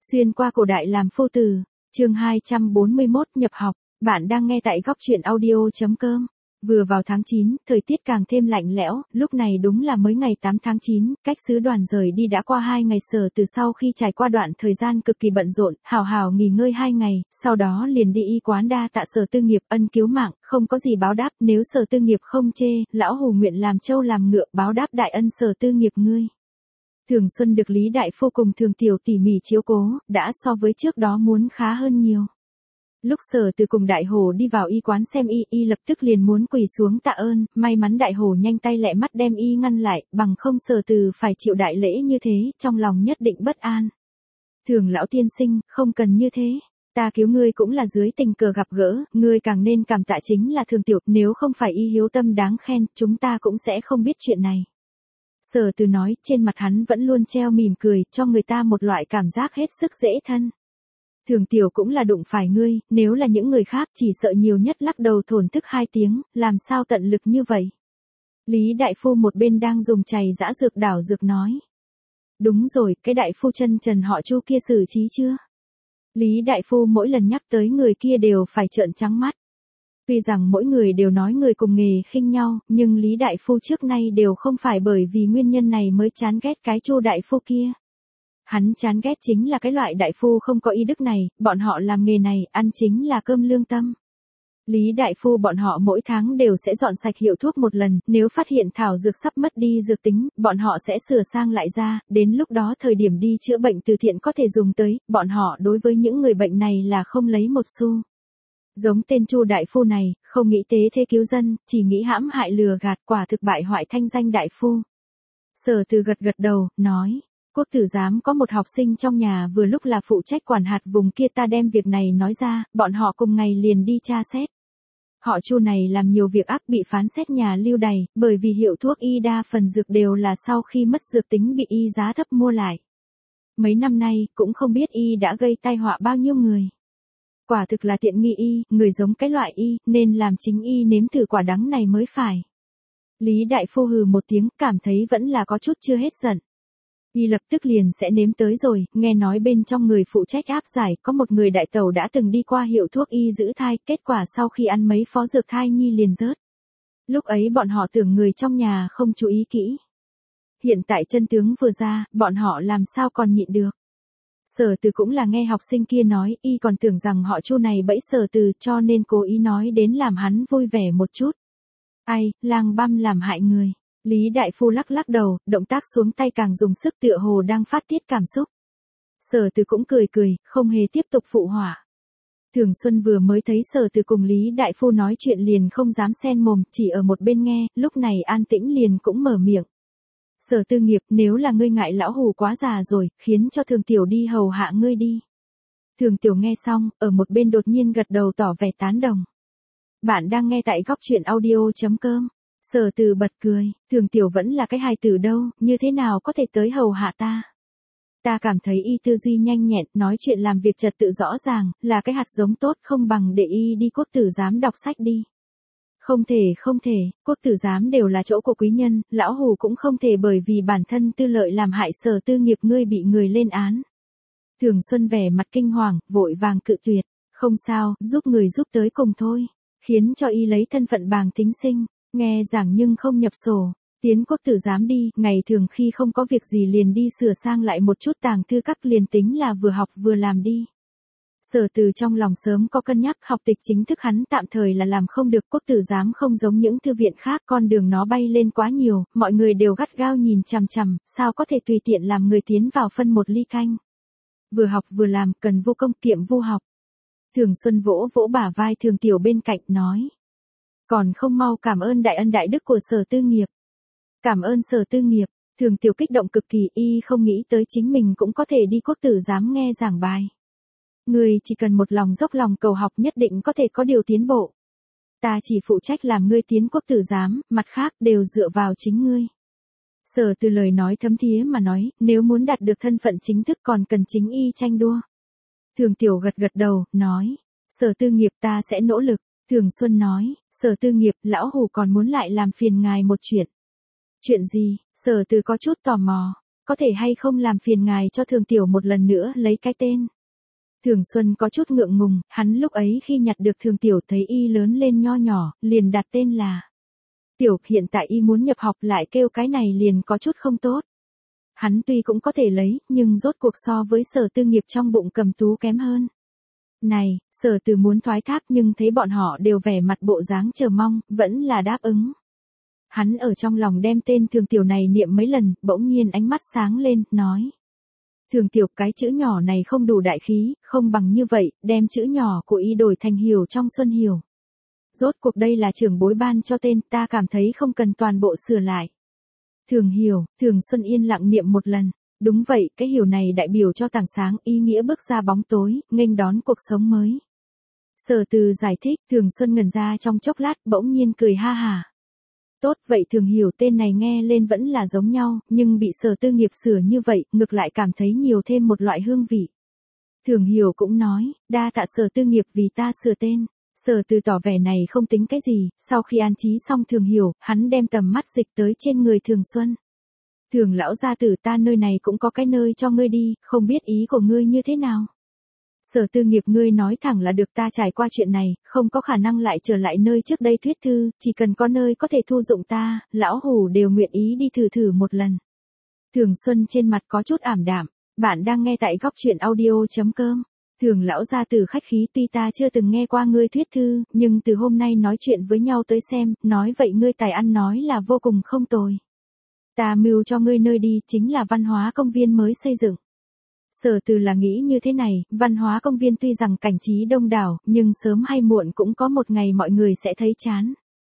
Xuyên qua cổ đại làm phu tử, chương 241 nhập học, bạn đang nghe tại góc truyện audio.com. Vừa vào tháng 9, thời tiết càng thêm lạnh lẽo, lúc này đúng là mới ngày 8 tháng 9, cách sứ đoàn rời đi đã qua 2 ngày. Sở Từ sau khi trải qua đoạn thời gian cực kỳ bận rộn, hào hào nghỉ ngơi 2 ngày, sau đó liền đi y quán đa tạ Sở Tư Nghiệp ân cứu mạng, không có gì báo đáp, nếu Sở Tư Nghiệp không chê, lão hù nguyện làm trâu làm ngựa báo đáp đại ân Sở Tư Nghiệp ngươi. Thường Xuân được Lý Đại Phu cùng Thường Tiểu tỉ mỉ chiếu cố, đã so với trước đó muốn khá hơn nhiều. Lúc Sở Từ cùng Đại Hổ đi vào y quán xem y lập tức liền muốn quỳ xuống tạ ơn, may mắn Đại Hổ nhanh tay lẹ mắt đem y ngăn lại, bằng không Sở Từ phải chịu đại lễ như thế, trong lòng nhất định bất an. Thường lão tiên sinh, không cần như thế. Ta cứu ngươi cũng là dưới tình cờ gặp gỡ, ngươi càng nên cảm tạ chính là Thường Tiểu, nếu không phải y hiếu tâm đáng khen, chúng ta cũng sẽ không biết chuyện này. Sở Từ nói, trên mặt hắn vẫn luôn treo mỉm cười, cho người ta một loại cảm giác hết sức dễ thân. Thường Tiểu cũng là đụng phải ngươi, nếu là những người khác chỉ sợ nhiều nhất lắc đầu thổn thức 2 tiếng, làm sao tận lực như vậy. Lý Đại Phu một bên đang dùng chày giã dược đảo dược nói. Đúng rồi, cái đại phu chân trần họ Chu kia xử trí chưa? Lý Đại Phu mỗi lần nhắc tới người kia đều phải trợn trắng mắt. Tuy rằng mỗi người đều nói người cùng nghề khinh nhau, nhưng Lý Đại Phu trước nay đều không phải bởi vì nguyên nhân này mới chán ghét cái Chu Đại Phu kia. Hắn chán ghét chính là cái loại đại phu không có y đức này, bọn họ làm nghề này, ăn chính là cơm lương tâm. Lý Đại Phu bọn họ mỗi tháng đều sẽ dọn sạch hiệu thuốc một lần, nếu phát hiện thảo dược sắp mất đi dược tính, bọn họ sẽ sửa sang lại ra, đến lúc đó thời điểm đi chữa bệnh từ thiện có thể dùng tới, bọn họ đối với những người bệnh này là không lấy một xu. Giống tên Chu Đại Phu này, không nghĩ tế thế cứu dân, chỉ nghĩ hãm hại lừa gạt, quả thực bại hoại thanh danh Đại Phu. Sở Từ gật gật đầu, nói. Quốc tử giám có một học sinh trong nhà vừa lúc là phụ trách quản hạt vùng kia, ta đem việc này nói ra, bọn họ cùng ngày liền đi tra xét. Họ Chu này làm nhiều việc ác bị phán xét nhà lưu đày, bởi vì hiệu thuốc y đa phần dược đều là sau khi mất dược tính bị y giá thấp mua lại. Mấy năm nay, cũng không biết y đã gây tai họa bao nhiêu người. Quả thực là tiện nghi y, người giống cái loại y, nên làm chính y nếm thử quả đắng này mới phải. Lý Đại Phu hừ một tiếng, cảm thấy vẫn là có chút chưa hết giận. Y lập tức liền sẽ nếm tới rồi, nghe nói bên trong người phụ trách áp giải, có một người đại tẩu đã từng đi qua hiệu thuốc y giữ thai, kết quả sau khi ăn mấy phó dược thai nhi liền rớt. Lúc ấy bọn họ tưởng người trong nhà không chú ý kỹ. Hiện tại chân tướng vừa ra, bọn họ làm sao còn nhịn được. Sở Từ cũng là nghe học sinh kia nói, y còn tưởng rằng họ Chu này bẫy Sở Từ, cho nên cố ý nói đến làm hắn vui vẻ một chút. Ai, lang băm làm hại người. Lý Đại Phu lắc lắc đầu, động tác xuống tay càng dùng sức tựa hồ đang phát tiết cảm xúc. Sở Từ cũng cười cười, không hề tiếp tục phụ họa. Thường Xuân vừa mới thấy Sở Từ cùng Lý Đại Phu nói chuyện liền không dám xen mồm, chỉ ở một bên nghe, lúc này an tĩnh liền cũng mở miệng. Sở Tư Nghiệp, nếu là ngươi ngại lão hù quá già rồi, khiến cho Thường Tiểu đi hầu hạ ngươi đi. Thường Tiểu nghe xong, ở một bên đột nhiên gật đầu tỏ vẻ tán đồng. Bạn đang nghe tại góc truyện audio.com. Sở Từ bật cười, Thường Tiểu vẫn là cái hài tử đâu, như thế nào có thể tới hầu hạ ta. Ta cảm thấy y tư duy nhanh nhẹn, nói chuyện làm việc trật tự rõ ràng, là cái hạt giống tốt, không bằng để y đi quốc tử giám đọc sách đi. Không thể, quốc tử giám đều là chỗ của quý nhân, lão hù cũng không thể bởi vì bản thân tư lợi làm hại Sở Tư Nghiệp ngươi bị người lên án. Thường Xuân vẻ mặt kinh hoàng, vội vàng cự tuyệt, không sao, giúp người giúp tới cùng thôi, khiến cho y lấy thân phận bàng tính sinh. Nghe giảng nhưng không nhập sổ, tiến quốc tử giám đi, ngày thường khi không có việc gì liền đi sửa sang lại một chút tàng thư các liền tính là vừa học vừa làm đi. Sở Từ trong lòng sớm có cân nhắc, học tịch chính thức hắn tạm thời là làm không được, quốc tử giám không giống những thư viện khác, con đường nó bay lên quá nhiều, mọi người đều gắt gao nhìn chằm chằm, sao có thể tùy tiện làm người tiến vào phân một ly canh. Vừa học vừa làm, cần vô công kiệm vô học. Thường Xuân vỗ vỗ bả vai Thường Tiểu bên cạnh nói. Còn không mau cảm ơn đại ân đại đức của Sở Tư Nghiệp. Cảm ơn Sở Tư Nghiệp, Thường Tiểu kích động cực kỳ, y không nghĩ tới chính mình cũng có thể đi quốc tử giám nghe giảng bài. Người chỉ cần một lòng dốc lòng cầu học nhất định có thể có điều tiến bộ. Ta chỉ phụ trách làm ngươi tiến quốc tử giám, mặt khác đều dựa vào chính ngươi. Sở Từ lời nói thấm thía mà nói, nếu muốn đạt được thân phận chính thức còn cần chính y tranh đua. Thường Tiểu gật gật đầu, nói, Sở Tư Nghiệp ta sẽ nỗ lực. Thường Xuân nói, Sở Tư Nghiệp, lão hù còn muốn lại làm phiền ngài một chuyện. Chuyện gì? Sở Từ có chút tò mò. có thể hay không làm phiền ngài cho Thường Tiểu một lần nữa lấy cái tên. Thường Xuân có chút ngượng ngùng, hắn lúc ấy khi nhặt được Thường Tiểu thấy y lớn lên nho nhỏ, liền đặt tên là Tiểu, hiện tại y muốn nhập học lại kêu cái này liền có chút không tốt. Hắn tuy cũng có thể lấy, nhưng rốt cuộc so với Sở Tư Nghiệp trong bụng Cầm Tú kém hơn. Này, Sở Từ muốn thoái thác nhưng thấy bọn họ đều vẻ mặt bộ dáng chờ mong, vẫn là đáp ứng. Hắn ở trong lòng đem tên Thường Tiểu này niệm mấy lần, bỗng nhiên ánh mắt sáng lên, nói. Thường Tiểu, cái chữ nhỏ này không đủ đại khí, không bằng như vậy, đem chữ nhỏ của y đổi thành Hiểu trong Xuân Hiểu. Rốt cuộc đây là trưởng bối ban cho tên, ta cảm thấy không cần toàn bộ sửa lại. Thường Hiểu, Thường Xuân yên lặng niệm một lần. Đúng vậy, cái hiểu này đại biểu cho tảng sáng, ý nghĩa bước ra bóng tối, nghênh đón cuộc sống mới. Sở Từ giải thích, Thường Xuân ngẩn ra trong chốc lát, bỗng nhiên cười ha hả. Tốt, vậy Thường Hiểu tên này nghe lên vẫn là giống nhau, nhưng bị Sở Tư Nghiệp sửa như vậy, ngược lại cảm thấy nhiều thêm một loại hương vị. Thường Hiểu cũng nói, đa tạ Sở Tư Nghiệp vì ta sửa tên. Sở Từ tỏ vẻ này không tính cái gì, sau khi an trí xong Thường Hiểu, hắn đem tầm mắt dịch tới trên người Thường Xuân. Thường lão gia tử, ta nơi này cũng có cái nơi cho ngươi đi, không biết ý của ngươi như thế nào. Sở Tư Nghiệp, ngươi nói thẳng là được, ta trải qua chuyện này, không có khả năng lại trở lại nơi trước đây thuyết thư, chỉ cần có nơi có thể thu dụng ta, lão hủ đều nguyện ý đi thử một lần. Thường Xuân trên mặt có chút ảm đạm, bạn đang nghe tại góc truyện audio.com. Thường lão gia tử khách khí, tuy ta chưa từng nghe qua ngươi thuyết thư, nhưng từ hôm nay nói chuyện với nhau tới xem, nói vậy ngươi tài ăn nói là vô cùng không tồi. Ta mưu cho ngươi nơi đi chính là văn hóa công viên mới xây dựng. Sở Từ là nghĩ như thế này, văn hóa công viên tuy rằng cảnh trí đông đảo, nhưng sớm hay muộn cũng có một ngày mọi người sẽ thấy chán.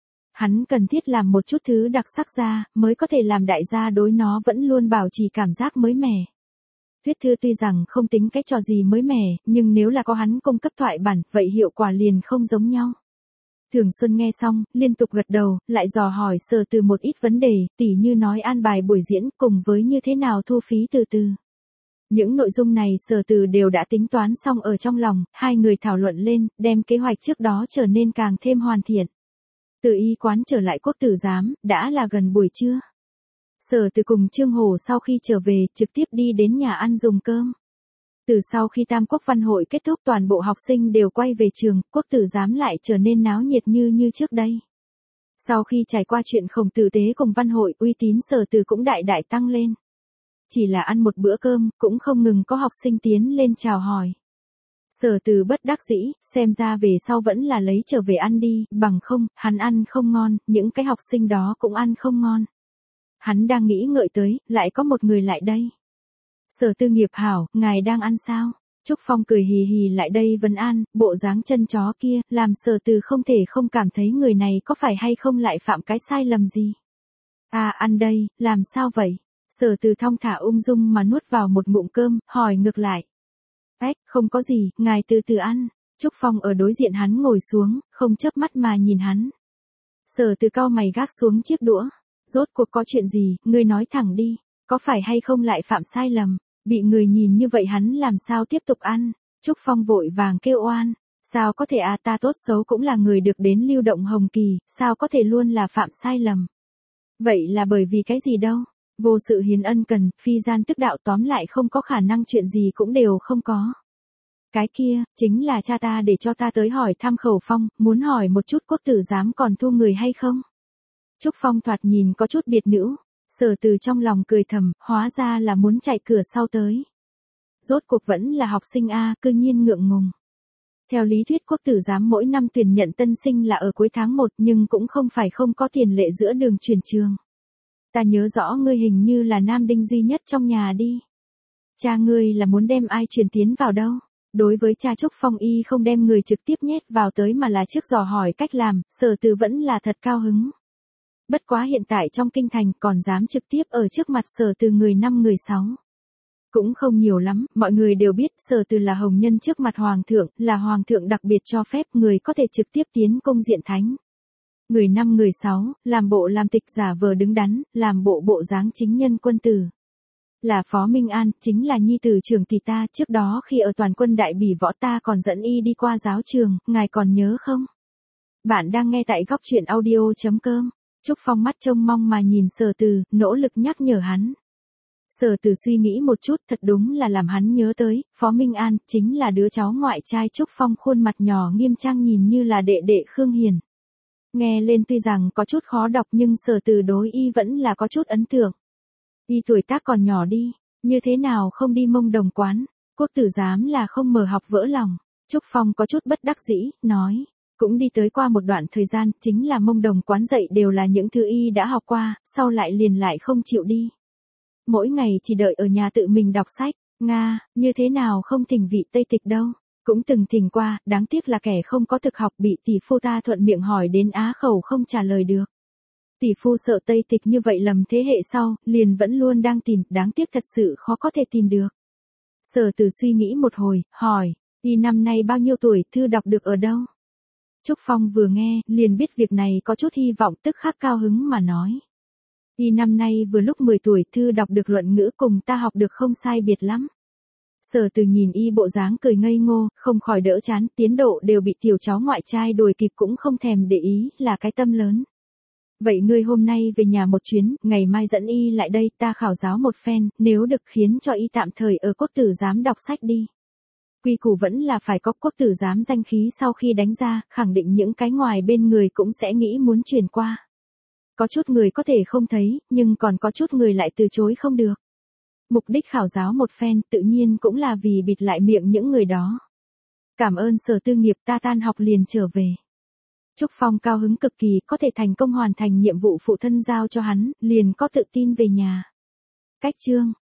Hắn cần thiết làm một chút thứ đặc sắc ra, mới có thể làm đại gia đối nó vẫn luôn bảo trì cảm giác mới mẻ. Thuyết thư tuy rằng không tính cái trò gì mới mẻ, nhưng nếu là có hắn cung cấp thoại bản, vậy hiệu quả liền không giống nhau. Thường Xuân nghe xong, liên tục gật đầu, lại dò hỏi Sở Từ một ít vấn đề, tỉ như nói an bài buổi diễn, cùng với như thế nào thu phí từ từ. Những nội dung này Sở Từ đều đã tính toán xong ở trong lòng, hai người thảo luận lên, đem kế hoạch trước đó trở nên càng thêm hoàn thiện. Từ y quán trở lại Quốc Tử Giám, đã là gần buổi trưa. Sở Từ cùng Trương Hổ sau khi trở về, trực tiếp đi đến nhà ăn dùng cơm. Từ sau khi Tam Quốc Văn hội kết thúc, toàn bộ học sinh đều quay về trường, Quốc Tử Giám lại trở nên náo nhiệt như trước đây. Sau khi trải qua chuyện Khổng Tử Tế cùng Văn hội, uy tín Sở Từ cũng đại tăng lên. Chỉ là ăn một bữa cơm, cũng không ngừng có học sinh tiến lên chào hỏi. Sở Từ bất đắc dĩ, xem ra về sau vẫn là lấy trở về ăn đi, bằng không, hắn ăn không ngon, những cái học sinh đó cũng ăn không ngon. Hắn đang nghĩ ngợi tới, lại có một người lại đây. Sở Tư Nghiệp hảo, ngài đang ăn sao? Trúc Phong cười hì hì lại đây vấn an, bộ dáng chân chó kia, làm Sở Từ không thể không cảm thấy người này có phải hay không lại phạm cái sai lầm gì. À, ăn đây, làm sao vậy? Sở Từ thong thả ung dung mà nuốt vào một ngụm cơm, hỏi ngược lại. Không có gì, ngài từ từ ăn. Trúc Phong ở đối diện hắn ngồi xuống, không chớp mắt mà nhìn hắn. Sở Từ cau mày gác xuống chiếc đũa. Rốt cuộc có chuyện gì, ngươi nói thẳng đi, có phải hay không lại phạm sai lầm? Bị người nhìn như vậy hắn làm sao tiếp tục ăn? Trúc Phong vội vàng kêu oan. Sao có thể à, ta tốt xấu cũng là người được đến Lưu Động Hồng Kỳ, sao có thể luôn là phạm sai lầm? Vậy là bởi vì cái gì đâu? Vô sự hiến ân cần, phi gian tức đạo, tóm lại không có khả năng chuyện gì cũng đều không có. Cái kia, chính là cha ta để cho ta tới hỏi thăm Khẩu Phong, muốn hỏi một chút Quốc Tử Giám còn thu người hay không? Trúc Phong thoạt nhìn có chút biệt nữ, Sở Từ trong lòng cười thầm, hóa ra là muốn chạy cửa sau tới. Rốt cuộc vẫn là học sinh a, cư nhiên ngượng ngùng. Theo lý thuyết Quốc Tử Giám mỗi năm tuyển nhận tân sinh là ở cuối tháng 1, nhưng cũng không phải không có tiền lệ giữa đường chuyển trường. Ta nhớ rõ ngươi hình như là nam đinh duy nhất trong nhà đi. Cha ngươi là muốn đem ai truyền tiến vào đâu? Đối với cha Trúc Phong y không đem người trực tiếp nhét vào tới mà là trước dò hỏi cách làm, Sở Từ vẫn là thật cao hứng. Bất quá hiện tại trong kinh thành còn dám trực tiếp ở trước mặt Sở Từ người 5 người 6. Cũng không nhiều lắm, mọi người đều biết Sở Từ là hồng nhân trước mặt hoàng thượng, là hoàng thượng đặc biệt cho phép người có thể trực tiếp tiến cung diện thánh. Người 5 người 6, làm bộ làm tịch giả vờ đứng đắn, làm bộ dáng chính nhân quân tử. Là Phó Minh An, chính là nhi tử trưởng tỷ ta, trước đó khi ở toàn quân đại bỉ võ ta còn dẫn y đi qua giáo trường, ngài còn nhớ không? Bạn đang nghe tại góc truyện audio.com. Trúc Phong mắt trông mong mà nhìn Sở Từ, nỗ lực nhắc nhở hắn. Sở Từ suy nghĩ một chút, thật đúng là làm hắn nhớ tới, Phó Minh An, chính là đứa cháu ngoại trai Trúc Phong, khuôn mặt nhỏ nghiêm trang nhìn như là đệ đệ Khương Hiền. Nghe lên tuy rằng có chút khó đọc nhưng Sở Từ đối y vẫn là có chút ấn tượng. Y tuổi tác còn nhỏ đi, như thế nào không đi Mông Đồng quán, Quốc tử giám là không mở học vỡ lòng. Trúc Phong có chút bất đắc dĩ, nói, cũng đi tới qua một đoạn thời gian, chính là Mông Đồng quán dạy đều là những thứ y đã học qua, sau lại liền lại không chịu đi. Mỗi ngày chỉ đợi ở nhà tự mình đọc sách, Nga, như thế nào không thỉnh vị Tây Tịch đâu. Cũng từng thỉnh qua, đáng tiếc là kẻ không có thực học bị tỷ phu ta thuận miệng hỏi đến á khẩu không trả lời được. Tỷ phu sợ Tây Tịch như vậy lầm thế hệ sau, liền vẫn luôn đang tìm, đáng tiếc thật sự khó có thể tìm được. Sở Từ suy nghĩ một hồi, hỏi, y năm nay bao nhiêu tuổi, thư đọc được ở đâu? Trúc Phong vừa nghe, liền biết việc này có chút hy vọng, tức khắc cao hứng mà nói. Y năm nay vừa lúc 10 tuổi, thư đọc được luận ngữ cùng ta học được không sai biệt lắm. Sở Từ nhìn y bộ dáng cười ngây ngô, không khỏi đỡ chán, tiến độ đều bị tiểu cháu ngoại trai đuổi kịp cũng không thèm để ý, là cái tâm lớn. Vậy ngươi hôm nay về nhà một chuyến, ngày mai dẫn y lại đây, ta khảo giáo một phen, nếu được khiến cho y tạm thời ở Quốc tử giám đọc sách đi. Quy củ vẫn là phải có Quốc tử giám danh khí, sau khi đánh ra, khẳng định những cái ngoài bên người cũng sẽ nghĩ muốn chuyển qua. Có chút người có thể không thấy, nhưng còn có chút người lại từ chối không được. Mục đích khảo giáo một phen tự nhiên cũng là vì bịt lại miệng những người đó. Cảm ơn Sở Tư nghiệp, ta tan học liền trở về. Trúc Phong cao hứng cực kỳ, có thể thành công hoàn thành nhiệm vụ phụ thân giao cho hắn, liền có tự tin về nhà. Cách chương